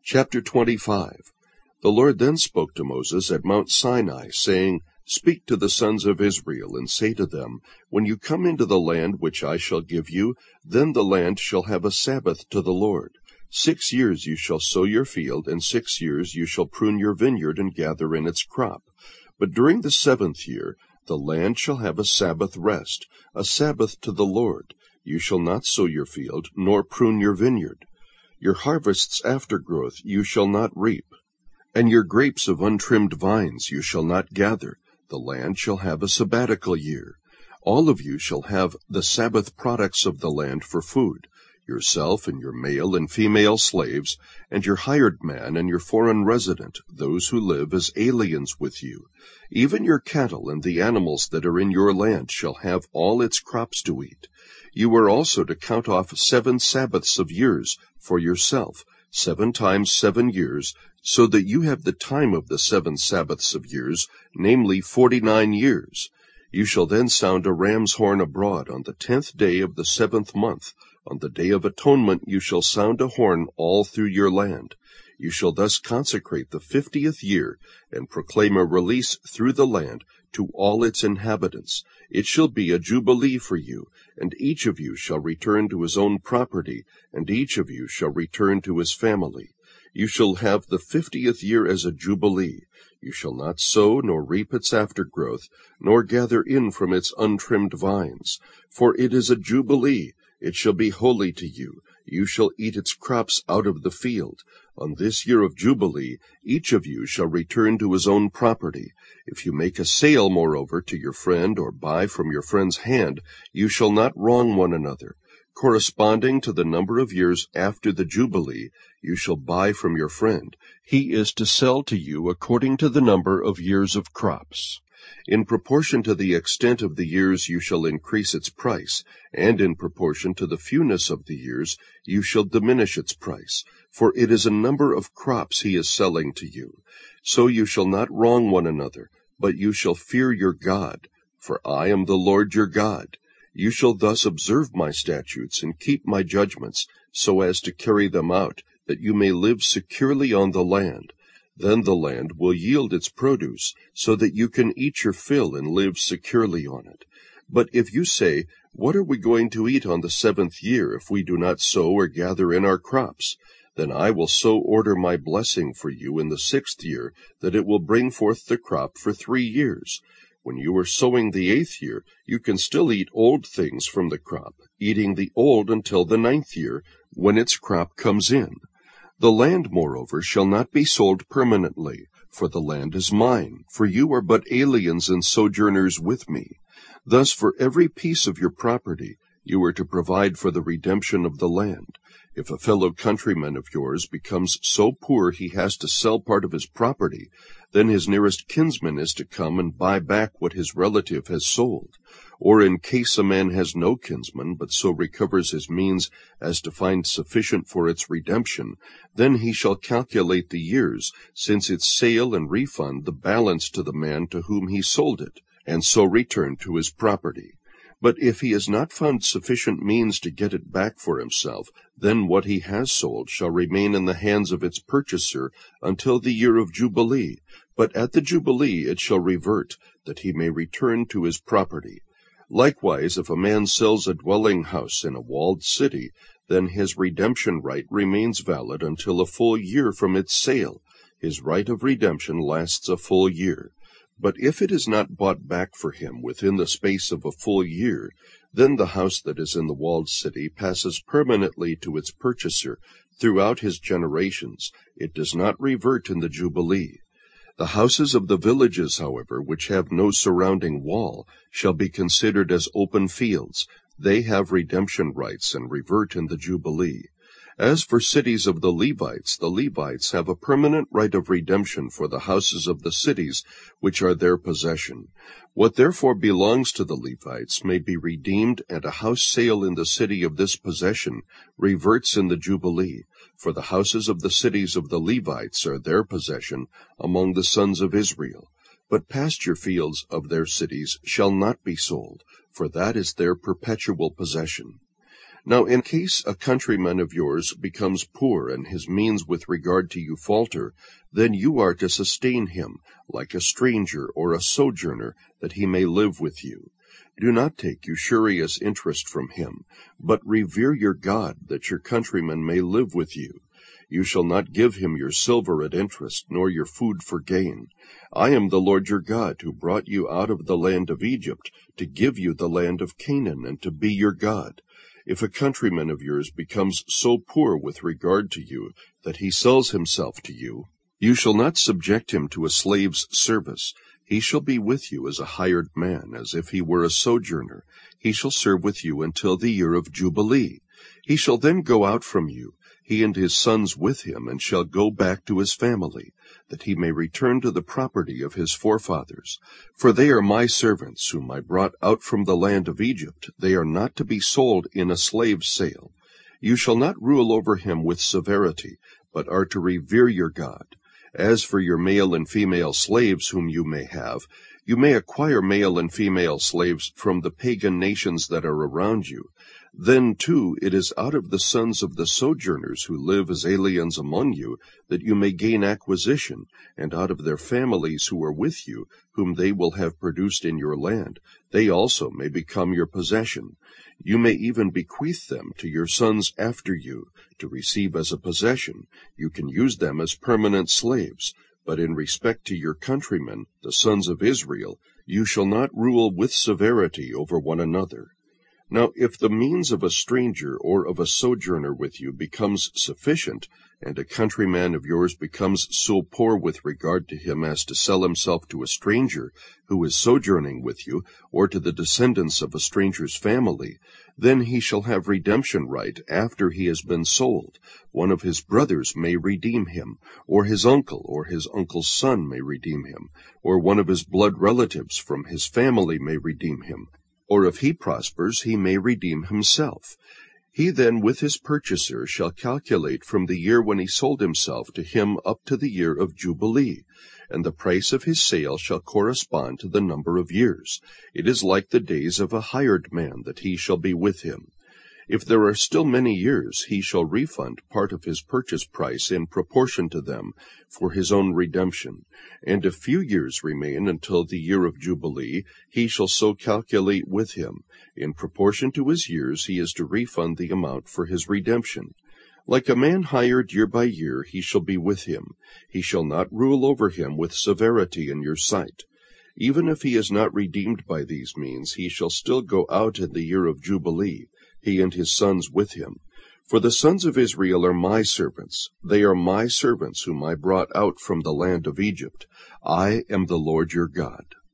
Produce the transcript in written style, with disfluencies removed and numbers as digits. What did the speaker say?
Chapter 25. The Lord then spoke to Moses at Mount Sinai, saying, Speak to the sons of Israel, and say to them, When you come into the land which I shall give you, then the land shall have a Sabbath to the Lord. 6 years you shall sow your field, and 6 years you shall prune your vineyard and gather in its crop. But during the 7th year the land shall have a Sabbath rest, a Sabbath to the Lord. You shall not sow your field, nor prune your vineyard. Your harvest's aftergrowth you shall not reap, and your grapes of untrimmed vines you shall not gather. The land shall have a sabbatical year. All of you shall have the Sabbath products of the land for food, yourself and your male and female slaves, and your hired man and your foreign resident, those who live as aliens with you. Even your cattle and the animals that are in your land shall have all its crops to eat. You are also to count off 7 Sabbaths of years for yourself, 7 times 7 years, so that you have the time of the 7 Sabbaths of years, namely 49 years. You shall then sound a ram's horn abroad on the 10th day of the 7th month. On the day of atonement you shall sound a horn all through your land. You shall thus consecrate the 50th year, and proclaim a release through the land to all its inhabitants. It shall be a jubilee for you, and each of you shall return to his own property, and each of you shall return to his family. You shall have the 50th year as a jubilee. You shall not sow nor reap its aftergrowth, nor gather in from its untrimmed vines. For it is a jubilee. It shall be holy to you. You shall eat its crops out of the field. On this year of jubilee, each of you shall return to his own property. If you make a sale, moreover, to your friend, or buy from your friend's hand, you shall not wrong one another. Corresponding to the number of years after the jubilee, you shall buy from your friend. He is to sell to you according to the number of years of crops. In proportion to the extent of the years you shall increase its price, and in proportion to the fewness of the years you shall diminish its price, for it is a number of crops he is selling to you. So you shall not wrong one another, but you shall fear your God, for I am the Lord your God. You shall thus observe my statutes and keep my judgments, so as to carry them out, that you may live securely on the land. Then the land will yield its produce, so that you can eat your fill and live securely on it. But if you say, What are we going to eat on the 7th year if we do not sow or gather in our crops? Then I will so order my blessing for you in the 6th year, that it will bring forth the crop for 3 years. When you are sowing the 8th year, you can still eat old things from the crop, eating the old until the 9th year, when its crop comes in. The land, moreover, shall not be sold permanently, for the land is mine, for you are but aliens and sojourners with me. Thus for every piece of your property you are to provide for the redemption of the land. If a fellow countryman of yours becomes so poor he has to sell part of his property, then his nearest kinsman is to come and buy back what his relative has sold. Or in case a man has no kinsman, but so recovers his means as to find sufficient for its redemption, then he shall calculate the years, since its sale, and refund the balance to the man to whom he sold it, and so return to his property. But if he has not found sufficient means to get it back for himself, then what he has sold shall remain in the hands of its purchaser until the year of Jubilee. But at the Jubilee it shall revert, that he may return to his property. Likewise, if a man sells a dwelling house in a walled city, then his redemption right remains valid until a full year from its sale. His right of redemption lasts a full year. But if it is not bought back for him within the space of a full year, then the house that is in the walled city passes permanently to its purchaser throughout his generations. It does not revert in the Jubilee. The houses of the villages, however, which have no surrounding wall, shall be considered as open fields. They have redemption rights and revert in the Jubilee. As for cities of the Levites have a permanent right of redemption for the houses of the cities which are their possession. What therefore belongs to the Levites may be redeemed, and a house sale in the city of this possession reverts in the Jubilee, for the houses of the cities of the Levites are their possession among the sons of Israel. But pasture fields of their cities shall not be sold, for that is their perpetual possession. Now in case a countryman of yours becomes poor, and his means with regard to you falter, then you are to sustain him, like a stranger or a sojourner, that he may live with you. Do not take usurious interest from him, but revere your God, that your countryman may live with you. You shall not give him your silver at interest, nor your food for gain. I am the Lord your God, who brought you out of the land of Egypt, to give you the land of Canaan, and to be your God. If a countryman of yours becomes so poor with regard to you that he sells himself to you, you shall not subject him to a slave's service. He shall be with you as a hired man, as if he were a sojourner. He shall serve with you until the year of Jubilee. He shall then go out from you, he and his sons with him, and shall go back to his family, that he may return to the property of his forefathers. For they are my servants, whom I brought out from the land of Egypt. They are not to be sold in a slave sale. You shall not rule over him with severity, but are to revere your God. As for your male and female slaves whom you may have, you may acquire male and female slaves from the pagan nations that are around you. Then, too, it is out of the sons of the sojourners who live as aliens among you that you may gain acquisition, and out of their families who are with you, whom they will have produced in your land, they also may become your possession. You may even bequeath them to your sons after you, to receive as a possession. You can use them as permanent slaves. But in respect to your countrymen, the sons of Israel, you shall not rule with severity over one another. Now if the means of a stranger or of a sojourner with you becomes sufficient, and a countryman of yours becomes so poor with regard to him as to sell himself to a stranger who is sojourning with you, or to the descendants of a stranger's family, then he shall have redemption right after he has been sold. One of his brothers may redeem him, or his uncle or his uncle's son may redeem him, or one of his blood relatives from his family may redeem him. Or if he prospers, he may redeem himself. He then with his purchaser shall calculate from the year when he sold himself to him up to the year of Jubilee, and the price of his sale shall correspond to the number of years. It is like the days of a hired man that he shall be with him. If there are still many years, he shall refund part of his purchase price in proportion to them for his own redemption. And if few years remain until the year of Jubilee, he shall so calculate with him. In proportion to his years, he is to refund the amount for his redemption. Like a man hired year by year, he shall be with him. He shall not rule over him with severity in your sight. Even if he is not redeemed by these means, he shall still go out in the year of Jubilee, he and his sons with him. For the sons of Israel are my servants. They are my servants whom I brought out from the land of Egypt. I am the Lord your God.